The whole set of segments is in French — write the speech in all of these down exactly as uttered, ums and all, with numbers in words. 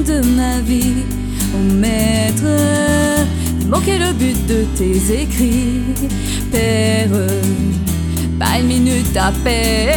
de ma vie. Oh maître, dis-moi quel est le but de tes écrits. Père, pas une minute à perdre.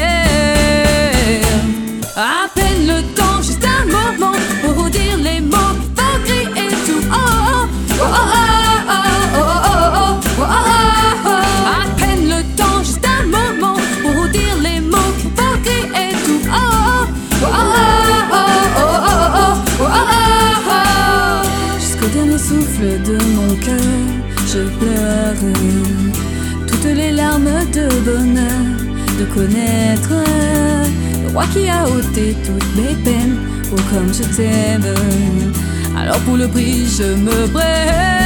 À peine le temps, juste un moment pour dire les mots qui font crier tout. Oh oh oh oh oh oh oh oh oh. À peine le temps, juste un moment pour dire les mots qui font crier tout. Oh oh oh oh oh oh oh oh. Jusqu'au dernier souffle de mon cœur, je pleure toutes les larmes de bonheur de connaître le roi qui a ôté toutes mes peines. Oh comme je t'aime, alors pour le prix je me brûle.